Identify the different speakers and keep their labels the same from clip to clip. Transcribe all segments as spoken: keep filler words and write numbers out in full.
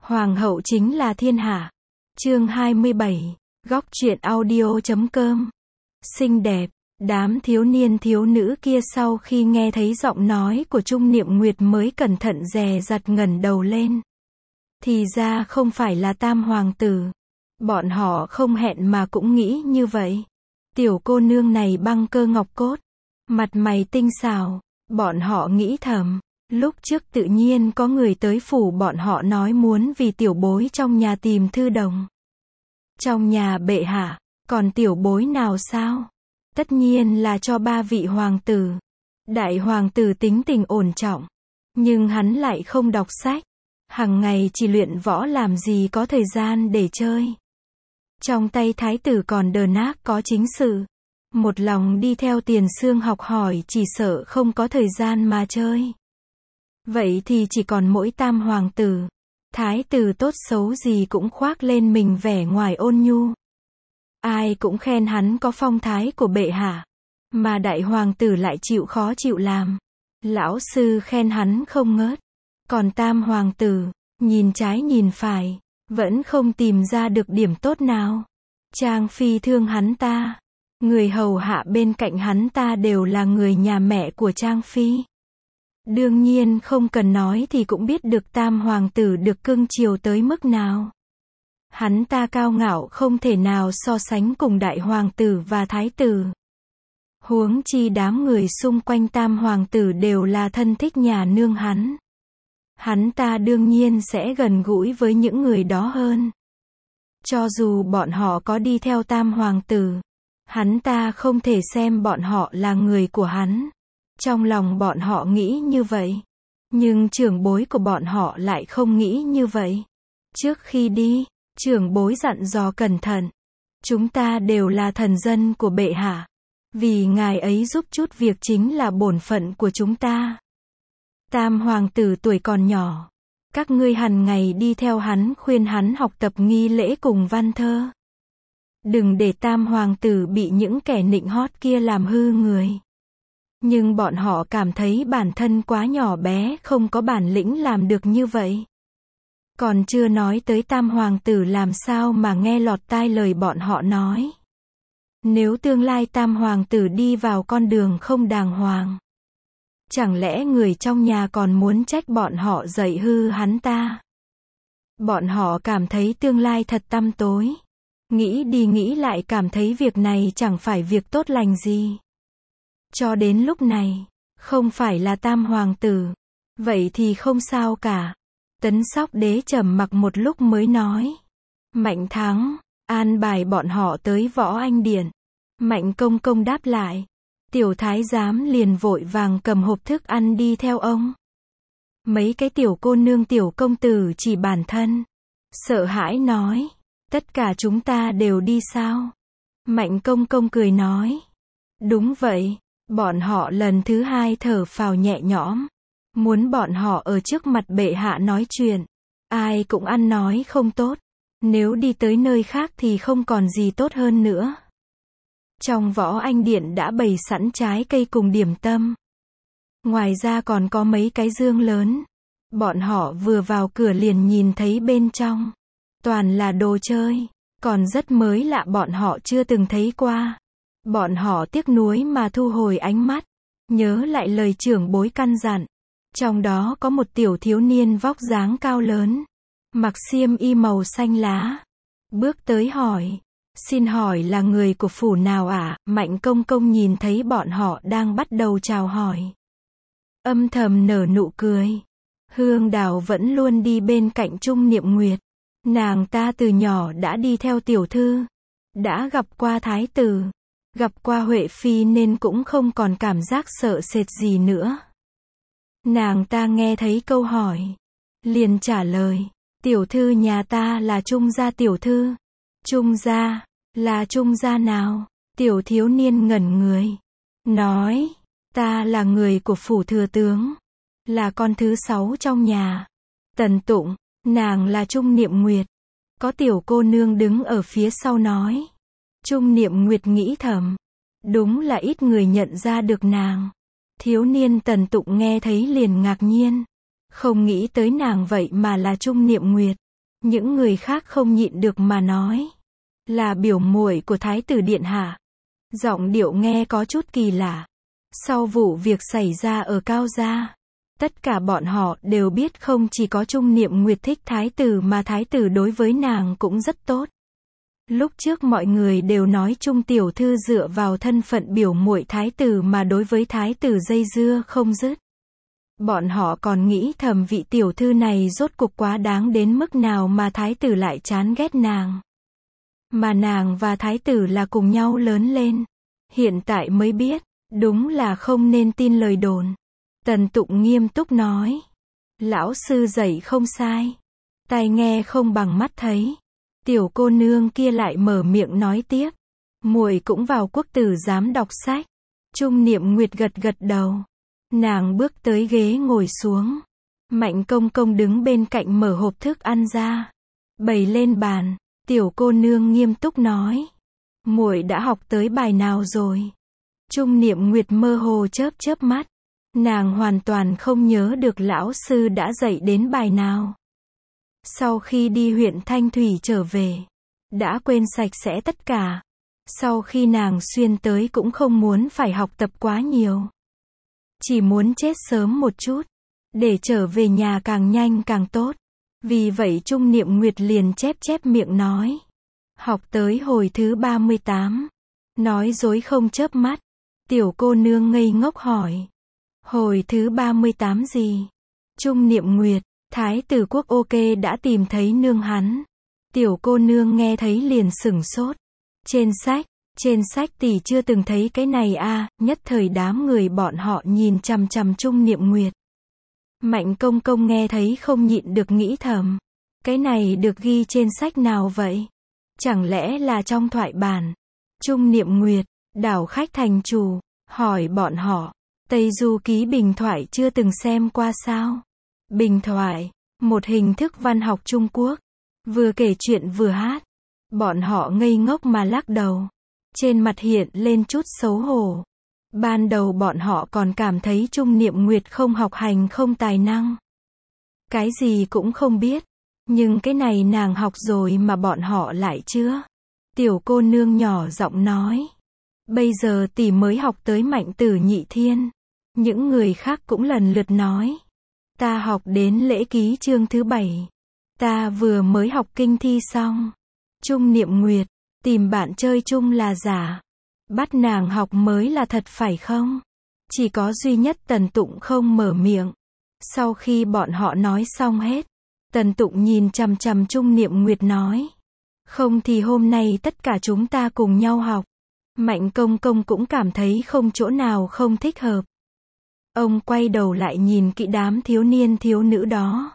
Speaker 1: Hoàng hậu chính là thiên hạ. Chương hai mươi bảy, góc truyện audio chấm com. Xinh đẹp, đám thiếu niên thiếu nữ kia sau khi nghe thấy giọng nói của Trung Niệm Nguyệt mới cẩn thận dè dặt ngẩng đầu lên. Thì ra không phải là tam hoàng tử. Bọn họ không hẹn mà cũng nghĩ như vậy. Tiểu cô nương này băng cơ ngọc cốt, mặt mày tinh xảo, bọn họ nghĩ thầm. Lúc trước tự nhiên có người tới phủ bọn họ nói muốn vì tiểu bối trong nhà tìm thư đồng. Trong nhà bệ hạ, còn tiểu bối nào sao? Tất nhiên là cho ba vị hoàng tử. Đại hoàng tử tính tình ổn trọng, nhưng hắn lại không đọc sách. Hằng ngày chỉ luyện võ làm gì có thời gian để chơi. Trong tay thái tử còn đờ nác có chính sự. Một lòng đi theo Tiền Xương học hỏi chỉ sợ không có thời gian mà chơi. Vậy thì chỉ còn mỗi tam hoàng tử. Thái tử tốt xấu gì cũng khoác lên mình vẻ ngoài ôn nhu. Ai cũng khen hắn có phong thái của bệ hạ. Mà đại hoàng tử lại chịu khó chịu làm. Lão sư khen hắn không ngớt. Còn tam hoàng tử, nhìn trái nhìn phải, vẫn không tìm ra được điểm tốt nào. Trang phi thương hắn ta. Người hầu hạ bên cạnh hắn ta đều là người nhà mẹ của Trang phi. Đương nhiên không cần nói thì cũng biết được tam hoàng tử được cưng chiều tới mức nào. Hắn ta cao ngạo không thể nào so sánh cùng đại hoàng tử và thái tử. Huống chi đám người xung quanh tam hoàng tử đều là thân thích nhà nương hắn. Hắn ta đương nhiên sẽ gần gũi với những người đó hơn. Cho dù bọn họ có đi theo tam hoàng tử, hắn ta không thể xem bọn họ là người của hắn. Trong lòng bọn họ nghĩ như vậy. Nhưng trưởng bối của bọn họ lại không nghĩ như vậy. Trước khi đi, trưởng bối dặn dò cẩn thận. Chúng ta đều là thần dân của bệ hạ. Vì ngài ấy giúp chút việc chính là bổn phận của chúng ta. Tam hoàng tử tuổi còn nhỏ. Các ngươi hằng ngày đi theo hắn khuyên hắn học tập nghi lễ cùng văn thơ. Đừng để tam hoàng tử bị những kẻ nịnh hót kia làm hư người. Nhưng bọn họ cảm thấy bản thân quá nhỏ bé không có bản lĩnh làm được như vậy. Còn chưa nói tới tam hoàng tử làm sao mà nghe lọt tai lời bọn họ nói. Nếu tương lai tam hoàng tử đi vào con đường không đàng hoàng, chẳng lẽ người trong nhà còn muốn trách bọn họ dạy hư hắn ta? Bọn họ cảm thấy tương lai thật tăm tối. Nghĩ đi nghĩ lại cảm thấy việc này chẳng phải việc tốt lành gì. Cho đến lúc này, không phải là tam hoàng tử. Vậy thì không sao cả. Tấn Sóc Đế trầm mặc một lúc mới nói. Mạnh Thắng, an bài bọn họ tới Võ Anh Điện. Mạnh Công Công đáp lại. Tiểu thái giám liền vội vàng cầm hộp thức ăn đi theo ông. Mấy cái tiểu cô nương tiểu công tử chỉ bản thân. Sợ hãi nói. Tất cả chúng ta đều đi sao? Mạnh Công Công cười nói. Đúng vậy. Bọn họ lần thứ hai thở phào nhẹ nhõm. Muốn bọn họ ở trước mặt bệ hạ nói chuyện. Ai cũng ăn nói không tốt. Nếu đi tới nơi khác thì không còn gì tốt hơn nữa. Trong Võ Anh Điện đã bày sẵn trái cây cùng điểm tâm. Ngoài ra còn có mấy cái dương lớn. Bọn họ vừa vào cửa liền nhìn thấy bên trong. Toàn là đồ chơi. Còn rất mới lạ bọn họ chưa từng thấy qua. Bọn họ tiếc nuối mà thu hồi ánh mắt. Nhớ lại lời trưởng bối căn dặn. Trong đó có một tiểu thiếu niên vóc dáng cao lớn. Mặc xiêm y màu xanh lá. Bước tới hỏi. Xin hỏi là người của phủ nào ạ? À? Mạnh Công Công nhìn thấy bọn họ đang bắt đầu chào hỏi. Âm thầm nở nụ cười. Hương Đào vẫn luôn đi bên cạnh Trung Niệm Nguyệt. Nàng ta từ nhỏ đã đi theo tiểu thư. Đã gặp qua thái tử. Gặp qua Huệ Phi nên cũng không còn cảm giác sợ sệt gì nữa. Nàng ta nghe thấy câu hỏi. Liền trả lời. Tiểu thư nhà ta là Trung gia tiểu thư. Trung gia, là Trung gia nào? Tiểu thiếu niên ngẩn người. Nói, ta là người của phủ thừa tướng. Là con thứ sáu trong nhà. Tần Tụng, nàng là Trung Niệm Nguyệt. Có tiểu cô nương đứng ở phía sau nói. Trung Niệm Nguyệt nghĩ thầm. Đúng là ít người nhận ra được nàng. Thiếu niên Tần Tụng nghe thấy liền ngạc nhiên. Không nghĩ tới nàng vậy mà là Trung Niệm Nguyệt. Những người khác không nhịn được mà nói. Là biểu muội của Thái tử điện hạ. Giọng điệu nghe có chút kỳ lạ. Sau vụ việc xảy ra ở Cao Gia, tất cả bọn họ đều biết không chỉ có Trung Niệm Nguyệt thích Thái tử mà Thái tử đối với nàng cũng rất tốt. Lúc trước mọi người đều nói Trung tiểu thư dựa vào thân phận biểu muội Thái tử mà đối với Thái tử dây dưa không dứt. Bọn họ còn nghĩ thầm vị tiểu thư này rốt cuộc quá đáng đến mức nào mà Thái tử lại chán ghét nàng. Mà nàng và Thái tử là cùng nhau lớn lên. Hiện tại mới biết, đúng là không nên tin lời đồn. Tần Tụng nghiêm túc nói. Lão sư dạy không sai. Tai nghe không bằng mắt thấy. Tiểu cô nương kia lại mở miệng nói tiếp. Muội cũng vào quốc tử giám đọc sách. Trung Niệm Nguyệt gật gật đầu. Nàng bước tới ghế ngồi xuống. Mạnh Công Công đứng bên cạnh mở hộp thức ăn ra. Bày lên bàn. Tiểu cô nương nghiêm túc nói. Muội đã học tới bài nào rồi? Trung Niệm Nguyệt mơ hồ chớp chớp mắt. Nàng hoàn toàn không nhớ được lão sư đã dạy đến bài nào. Sau khi đi huyện Thanh Thủy trở về, đã quên sạch sẽ tất cả. Sau khi nàng xuyên tới cũng không muốn phải học tập quá nhiều. Chỉ muốn chết sớm một chút, để trở về nhà càng nhanh càng tốt. Vì vậy Trung Niệm Nguyệt liền chép chép miệng nói. Học tới hồi thứ ba mươi tám. Nói dối không chớp mắt. Tiểu cô nương ngây ngốc hỏi. Hồi thứ ba mươi tám gì? Trung Niệm Nguyệt, Thái tử quốc ok đã tìm thấy nương hắn. Tiểu cô nương nghe thấy liền sửng sốt. Trên sách, trên sách tỷ chưa từng thấy cái này a. À, nhất thời đám người bọn họ nhìn chằm chằm Trung Niệm Nguyệt. Mạnh Công Công nghe thấy không nhịn được nghĩ thầm. Cái này được ghi trên sách nào vậy? Chẳng lẽ là trong thoại bản? Trung Niệm Nguyệt, đảo khách thành chủ, hỏi bọn họ. Tây Du Ký bình thoại chưa từng xem qua sao? Bình thoại, một hình thức văn học Trung Quốc. Vừa kể chuyện vừa hát. Bọn họ ngây ngốc mà lắc đầu. Trên mặt hiện lên chút xấu hổ. Ban đầu bọn họ còn cảm thấy Trung Niệm Nguyệt không học hành không tài năng. Cái gì cũng không biết. Nhưng cái này nàng học rồi mà bọn họ lại chưa. Tiểu cô nương nhỏ giọng nói. Bây giờ tỷ mới học tới Mạnh Tử Nhị Thiên. Những người khác cũng lần lượt nói. Ta học đến lễ ký chương thứ bảy. Ta vừa mới học kinh thi xong. Trung Niệm Nguyệt, tìm bạn chơi chung là giả. Bắt nàng học mới là thật phải không? Chỉ có duy nhất Tần Tụng không mở miệng. Sau khi bọn họ nói xong hết, Tần Tụng nhìn chằm chằm Trung Niệm Nguyệt nói. Không thì hôm nay tất cả chúng ta cùng nhau học. Mạnh Công Công cũng cảm thấy không chỗ nào không thích hợp. Ông quay đầu lại nhìn kỹ đám thiếu niên thiếu nữ đó.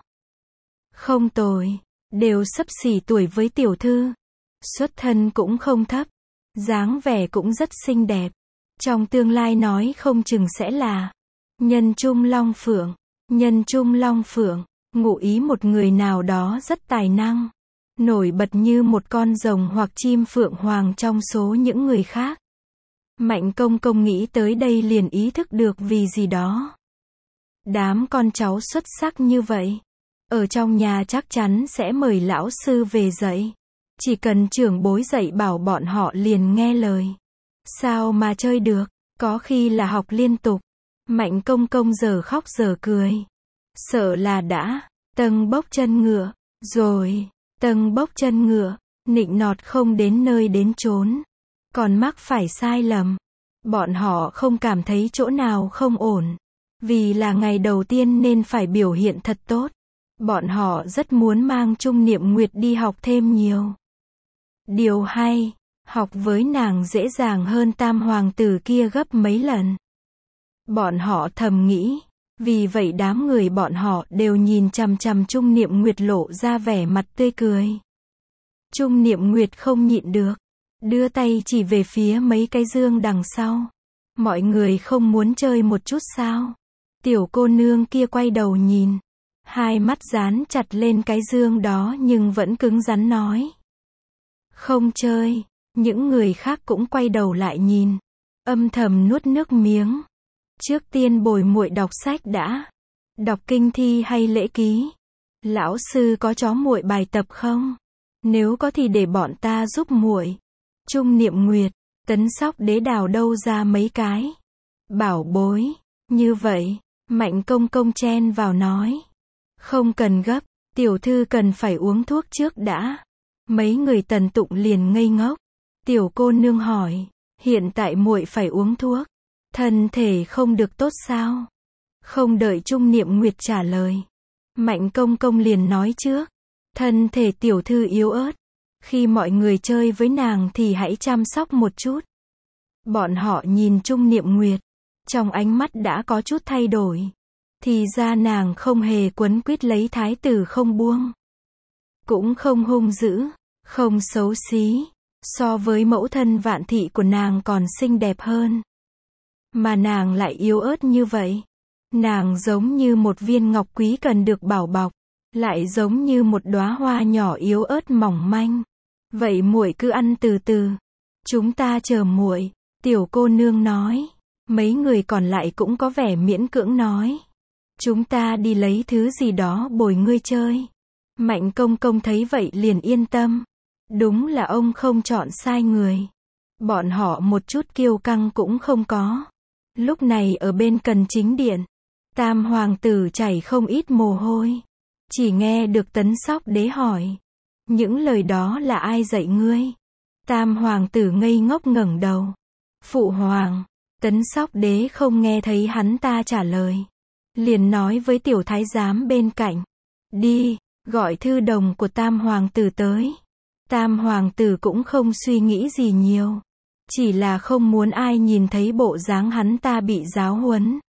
Speaker 1: Không tồi, đều xấp xỉ tuổi với tiểu thư. Xuất thân cũng không thấp. Dáng vẻ cũng rất xinh đẹp. Trong tương lai nói không chừng sẽ là nhân trung long phượng. Nhân trung long phượng, ngụ ý một người nào đó rất tài năng. Nổi bật như một con rồng hoặc chim phượng hoàng trong số những người khác. Mạnh Công Công nghĩ tới đây liền ý thức được vì gì đó. Đám con cháu xuất sắc như vậy. Ở trong nhà chắc chắn sẽ mời lão sư về dạy. Chỉ cần trưởng bối dạy bảo bọn họ liền nghe lời. Sao mà chơi được, có khi là học liên tục. Mạnh Công Công giờ khóc giờ cười. Sợ là đã, tâng bốc chân ngựa, rồi, tâng bốc chân ngựa, nịnh nọt không đến nơi đến chốn. Còn mắc phải sai lầm. Bọn họ không cảm thấy chỗ nào không ổn. Vì là ngày đầu tiên nên phải biểu hiện thật tốt. Bọn họ rất muốn mang Trung Niệm Nguyệt đi học thêm nhiều. Điều hay, học với nàng dễ dàng hơn tam hoàng tử kia gấp mấy lần. Bọn họ thầm nghĩ. Vì vậy đám người bọn họ đều nhìn chằm chằm Trung Niệm Nguyệt lộ ra vẻ mặt tươi cười. Trung Niệm Nguyệt không nhịn được. Đưa tay chỉ về phía mấy cái dương đằng sau. Mọi người không muốn chơi một chút sao? Tiểu cô nương kia quay đầu nhìn. Hai mắt dán chặt lên cái dương đó nhưng vẫn cứng rắn nói. Không chơi. Những người khác cũng quay đầu lại nhìn. Âm thầm nuốt nước miếng. Trước tiên bồi muội đọc sách đã. Đọc kinh thi hay lễ ký? Lão sư có cho muội bài tập không? Nếu có thì để bọn ta giúp muội. Trung Niệm Nguyệt, Tấn Sóc Đế đào đâu ra mấy cái bảo bối như vậy. Mạnh Công Công chen vào nói. Không cần gấp, tiểu thư cần phải uống thuốc trước đã. Mấy người Tần Tụng liền ngây ngốc. Tiểu cô nương hỏi, hiện tại muội phải uống thuốc, thân thể không được tốt sao? Không đợi Trung Niệm Nguyệt trả lời, Mạnh Công Công liền nói trước, thân thể tiểu thư yếu ớt, khi mọi người chơi với nàng thì hãy chăm sóc một chút. Bọn họ nhìn Trung Niệm Nguyệt, trong ánh mắt đã có chút thay đổi. Thì ra nàng không hề quấn quýt lấy thái tử không buông. Cũng không hung dữ, không xấu xí. So với mẫu thân Vạn Thị của nàng còn xinh đẹp hơn. Mà nàng lại yếu ớt như vậy. Nàng giống như một viên ngọc quý cần được bảo bọc, lại giống như một đóa hoa nhỏ yếu ớt mỏng manh. Vậy muội cứ ăn từ từ, chúng ta chờ muội. Tiểu cô nương nói. Mấy người còn lại cũng có vẻ miễn cưỡng nói. Chúng ta đi lấy thứ gì đó bồi ngươi chơi. Mạnh Công Công thấy vậy liền yên tâm. Đúng là ông không chọn sai người. Bọn họ một chút kiêu căng cũng không có. Lúc này ở bên Cần Chính Điện, Tam hoàng tử chảy không ít mồ hôi. Chỉ nghe được Tấn Sóc Đế hỏi. Những lời đó là ai dạy ngươi? Tam hoàng tử ngây ngốc ngẩng đầu. Phụ hoàng. Tấn Sóc Đế không nghe thấy hắn ta trả lời. Liền nói với tiểu thái giám bên cạnh. Đi, gọi thư đồng của Tam hoàng tử tới. Tam hoàng tử cũng không suy nghĩ gì nhiều. Chỉ là không muốn ai nhìn thấy bộ dáng hắn ta bị giáo huấn.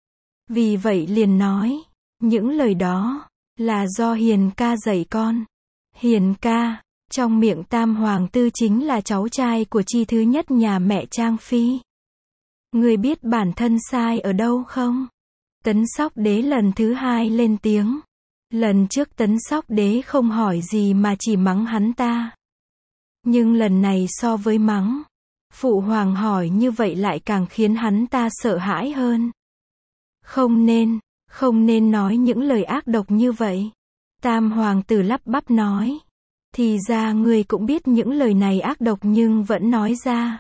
Speaker 1: Vì vậy liền nói. Những lời đó là do Hiền ca dạy con. Hiền ca, trong miệng Tam hoàng tử chính là cháu trai của chi thứ nhất nhà mẹ Trang Phi. Ngươi biết bản thân sai ở đâu không? Tấn Sóc Đế lần thứ hai lên tiếng. Lần trước Tấn Sóc Đế không hỏi gì mà chỉ mắng hắn ta. Nhưng lần này so với mắng, phụ hoàng hỏi như vậy lại càng khiến hắn ta sợ hãi hơn. Không nên, không nên nói những lời ác độc như vậy. Tam hoàng tử lắp bắp nói. Thì ra ngươi cũng biết những lời này ác độc nhưng vẫn nói ra.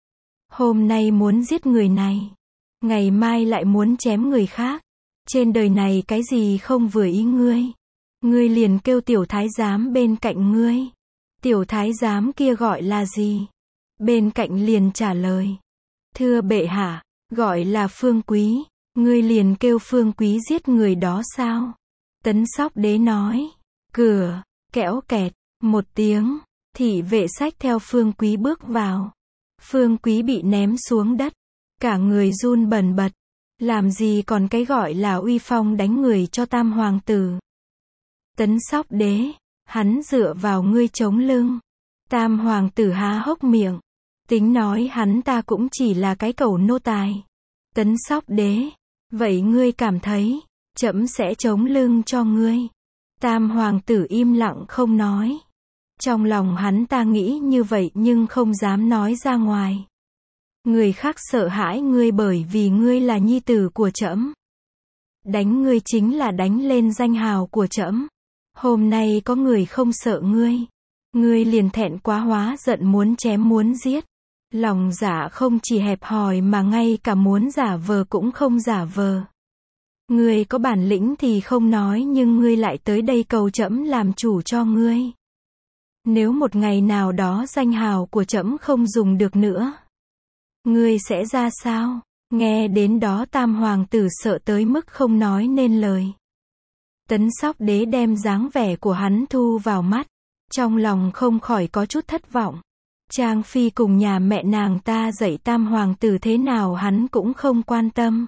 Speaker 1: Hôm nay muốn giết người này, ngày mai lại muốn chém người khác. Trên đời này cái gì không vừa ý ngươi, ngươi liền kêu tiểu thái giám bên cạnh ngươi. Tiểu thái giám kia gọi là gì? Bên cạnh liền trả lời. Thưa bệ hạ, gọi là Phương Quý. Ngươi liền kêu Phương Quý giết người đó sao? Tấn Sóc Đế nói. Cửa, kẽo kẹt, một tiếng, thị vệ xách theo Phương Quý bước vào. Phương Quý bị ném xuống đất, cả người run bần bật. Làm gì còn cái gọi là uy phong đánh người cho Tam hoàng tử. Tấn Sóc Đế, hắn dựa vào ngươi chống lưng. Tam hoàng tử há hốc miệng, tính nói hắn ta cũng chỉ là cái cẩu nô tài. Tấn Sóc Đế, vậy ngươi cảm thấy, trẫm sẽ chống lưng cho ngươi. Tam hoàng tử im lặng không nói. Trong lòng hắn ta nghĩ như vậy nhưng không dám nói ra ngoài. Người khác sợ hãi ngươi bởi vì ngươi là nhi tử của trẫm. Đánh ngươi chính là đánh lên danh hào của trẫm. Hôm nay có người không sợ ngươi, ngươi liền thẹn quá hóa giận muốn chém muốn giết. Lòng dạ không chỉ hẹp hòi mà ngay cả muốn giả vờ cũng không giả vờ. Ngươi có bản lĩnh thì không nói nhưng ngươi lại tới đây cầu trẫm làm chủ cho ngươi. Nếu một ngày nào đó danh hào của trẫm không dùng được nữa, ngươi sẽ ra sao? Nghe đến đó Tam hoàng tử sợ tới mức không nói nên lời. Tấn Sóc Đế đem dáng vẻ của hắn thu vào mắt, trong lòng không khỏi có chút thất vọng. Trang Phi cùng nhà mẹ nàng ta dạy Tam hoàng tử thế nào hắn cũng không quan tâm.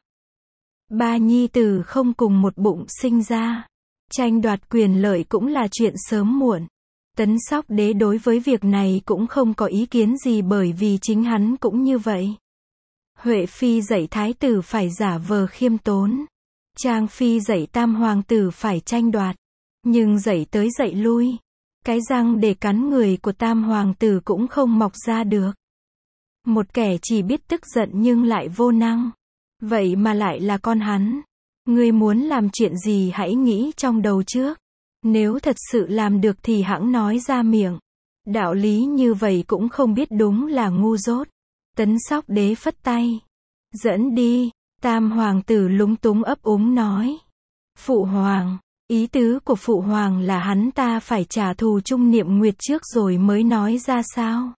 Speaker 1: Ba nhi tử không cùng một bụng sinh ra, tranh đoạt quyền lợi cũng là chuyện sớm muộn. Tấn Sóc Đế đối với việc này cũng không có ý kiến gì bởi vì chính hắn cũng như vậy. Huệ Phi dạy thái tử phải giả vờ khiêm tốn. Trang Phi dạy Tam hoàng tử phải tranh đoạt. Nhưng dạy tới dạy lui, cái răng để cắn người của Tam hoàng tử cũng không mọc ra được. Một kẻ chỉ biết tức giận nhưng lại vô năng. Vậy mà lại là con hắn. Ngươi muốn làm chuyện gì hãy nghĩ trong đầu trước. Nếu thật sự làm được thì hẵng nói ra miệng. Đạo lý như vậy cũng không biết đúng là ngu dốt. Tấn Sóc Đế phất tay. Dẫn đi. Tam hoàng tử lúng túng ấp úng nói. Phụ hoàng, ý tứ của phụ hoàng là hắn ta phải trả thù Trung Niệm Nguyệt trước rồi mới nói ra sao?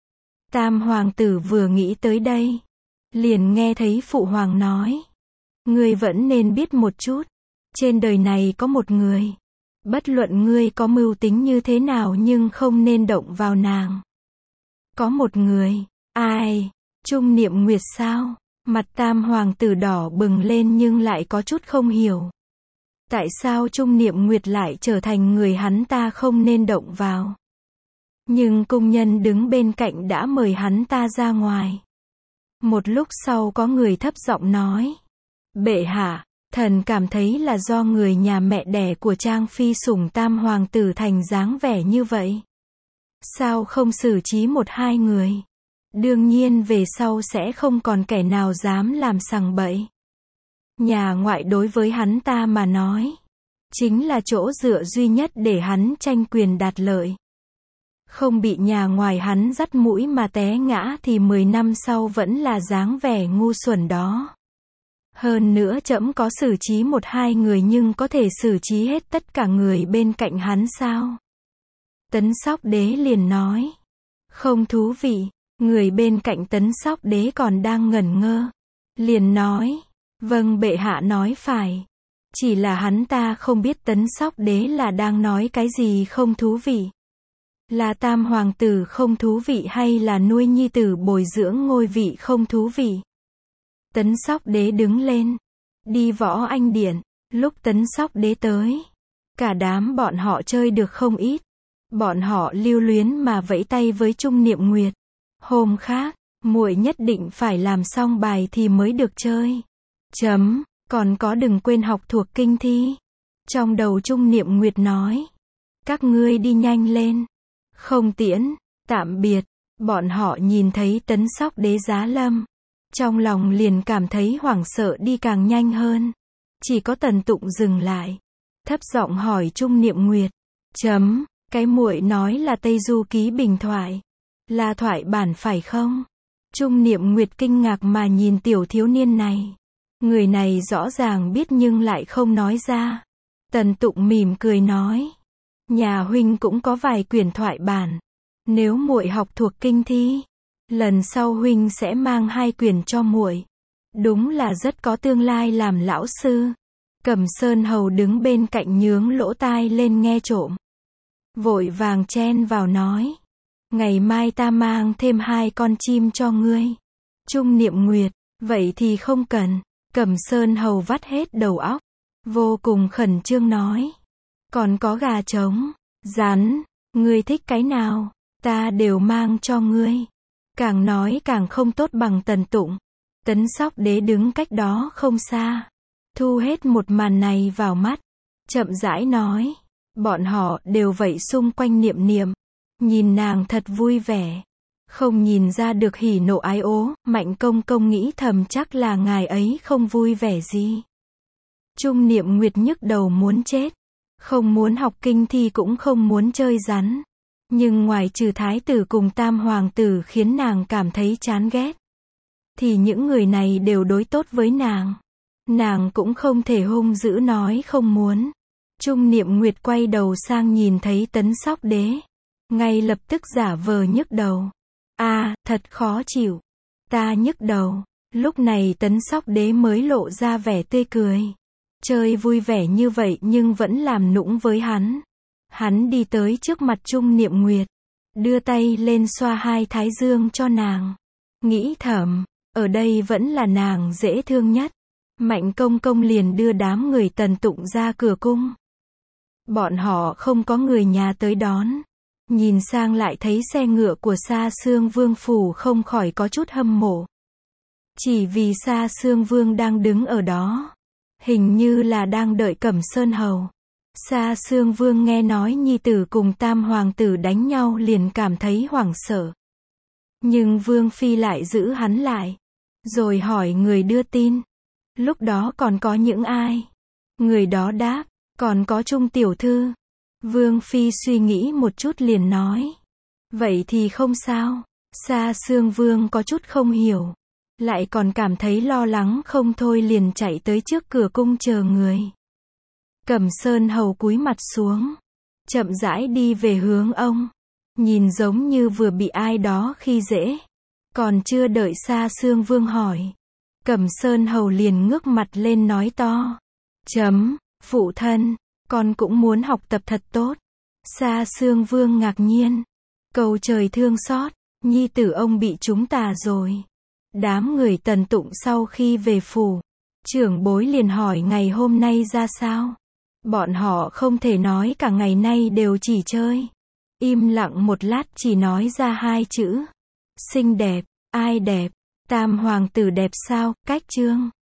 Speaker 1: Tam hoàng tử vừa nghĩ tới đây, liền nghe thấy phụ hoàng nói. Ngươi vẫn nên biết một chút. Trên đời này có một người. Bất luận ngươi có mưu tính như thế nào nhưng không nên động vào nàng. Có một người. Ai? Trung Niệm Nguyệt sao? Mặt tam hoàng tử đỏ bừng lên nhưng lại có chút không hiểu. Tại sao Trung Niệm Nguyệt lại trở thành người hắn ta không nên động vào? Nhưng cung nhân đứng bên cạnh đã mời hắn ta ra ngoài. Một lúc sau có người thấp giọng nói. Bệ hạ, thần cảm thấy là do người nhà mẹ đẻ của Trang Phi sủng tam hoàng tử thành dáng vẻ như vậy. Sao không xử trí một hai người? Đương nhiên về sau sẽ không còn kẻ nào dám làm sằng bậy. Nhà ngoại đối với hắn ta mà nói, chính là chỗ dựa duy nhất để hắn tranh quyền đạt lợi. Không bị nhà ngoài hắn dắt mũi mà té ngã thì mười năm sau vẫn là dáng vẻ ngu xuẩn đó. Hơn nữa trẫm có xử trí một hai người nhưng có thể xử trí hết tất cả người bên cạnh hắn sao? Tấn Sóc Đế liền nói. Không thú vị. Người bên cạnh Tấn Sóc Đế còn đang ngẩn ngơ. Liền nói. Vâng, bệ hạ nói phải. Chỉ là hắn ta không biết Tấn Sóc Đế là đang nói cái gì không thú vị. Là tam hoàng tử không thú vị hay là nuôi nhi tử bồi dưỡng ngôi vị không thú vị? Tấn Sóc Đế đứng lên. Đi Võ Anh Điện. Lúc Tấn Sóc Đế tới, cả đám bọn họ chơi được không ít. Bọn họ lưu luyến mà vẫy tay với Trung Niệm Nguyệt. Hôm khác, muội nhất định phải làm xong bài thì mới được chơi. Chấm, còn có đừng quên học thuộc kinh thi. Trong đầu Trung Niệm Nguyệt nói. Các ngươi đi nhanh lên. Không tiễn, tạm biệt. Bọn họ nhìn thấy Tấn Sóc Đế giá lâm. Trong lòng liền cảm thấy hoảng sợ đi càng nhanh hơn. Chỉ có Tần Tụng dừng lại. Thấp giọng hỏi Trung Niệm Nguyệt. Chấm, cái muội nói là Tây Du Ký Bình thoại. Là thoại bản phải không? Trung Niệm Nguyệt kinh ngạc mà nhìn tiểu thiếu niên này. Người này rõ ràng biết nhưng lại không nói ra. Tần Tụng mỉm cười nói. Nhà huynh cũng có vài quyển thoại bản. Nếu muội học thuộc kinh thi, lần sau huynh sẽ mang hai quyển cho muội. Đúng là rất có tương lai làm lão sư. Cẩm Sơn Hầu đứng bên cạnh nhướng lỗ tai lên nghe trộm. Vội vàng chen vào nói. Ngày mai ta mang thêm hai con chim cho ngươi. Trung Niệm Nguyệt, vậy thì không cần. Cẩm Sơn Hầu vắt hết đầu óc. Vô cùng khẩn trương nói. Còn có gà trống, rắn, ngươi thích cái nào, ta đều mang cho ngươi. Càng nói càng không tốt bằng Tần Tụng. Tấn Sóc Đế đứng cách đó không xa. Thu hết một màn này vào mắt. Chậm rãi nói. Bọn họ đều vậy xung quanh Niệm Niệm. Nhìn nàng thật vui vẻ. Không nhìn ra được hỉ nộ ái ố. Mạnh công công nghĩ thầm chắc là ngài ấy không vui vẻ gì. Trung Niệm Nguyệt nhức đầu muốn chết. Không muốn học kinh thi cũng không muốn chơi rắn. Nhưng ngoài trừ thái tử cùng tam hoàng tử khiến nàng cảm thấy chán ghét, thì những người này đều đối tốt với nàng. Nàng cũng không thể hung dữ nói không muốn. Trung Niệm Nguyệt quay đầu sang nhìn thấy Tấn Sóc Đế. Ngay lập tức giả vờ nhức đầu. A, à, thật khó chịu. Ta nhức đầu. Lúc này Tấn Sóc Đế mới lộ ra vẻ tươi cười. Chơi vui vẻ như vậy nhưng vẫn làm nũng với hắn. Hắn đi tới trước mặt Trung Niệm Nguyệt. Đưa tay lên xoa hai thái dương cho nàng. Nghĩ thầm, ở đây vẫn là nàng dễ thương nhất. Mạnh công công liền đưa đám người Tần Tụng ra cửa cung. Bọn họ không có người nhà tới đón. Nhìn sang lại thấy xe ngựa của Sa Sương Vương phủ không khỏi có chút hâm mộ. Chỉ vì Sa Sương Vương đang đứng ở đó. Hình như là đang đợi Cẩm Sơn Hầu. Sa Sương Vương nghe nói nhi tử cùng tam hoàng tử đánh nhau liền cảm thấy hoảng sợ. Nhưng Vương Phi lại giữ hắn lại. Rồi hỏi người đưa tin. Lúc đó còn có những ai? Người đó đáp, còn có Trung tiểu thư. Vương Phi suy nghĩ một chút liền nói. Vậy thì không sao. Sa Sương Vương có chút không hiểu. Lại còn cảm thấy lo lắng không thôi liền chạy tới trước cửa cung chờ người. Cẩm Sơn Hầu cúi mặt xuống. Chậm rãi đi về hướng ông. Nhìn giống như vừa bị ai đó khi dễ. Còn chưa đợi Sa Sương Vương hỏi. Cẩm Sơn Hầu liền ngước mặt lên nói to. Chấm, phụ thân, con cũng muốn học tập thật tốt. Sa Sương Vương ngạc nhiên. Cầu trời thương xót, nhi tử ông bị chúng tà rồi. Đám người Tần Tụng sau khi về phủ, trưởng bối liền hỏi ngày hôm nay ra sao. Bọn họ không thể nói cả ngày nay đều chỉ chơi. Im lặng một lát chỉ nói ra hai chữ. Xinh đẹp, ai đẹp, tam hoàng tử đẹp sao, cách chương.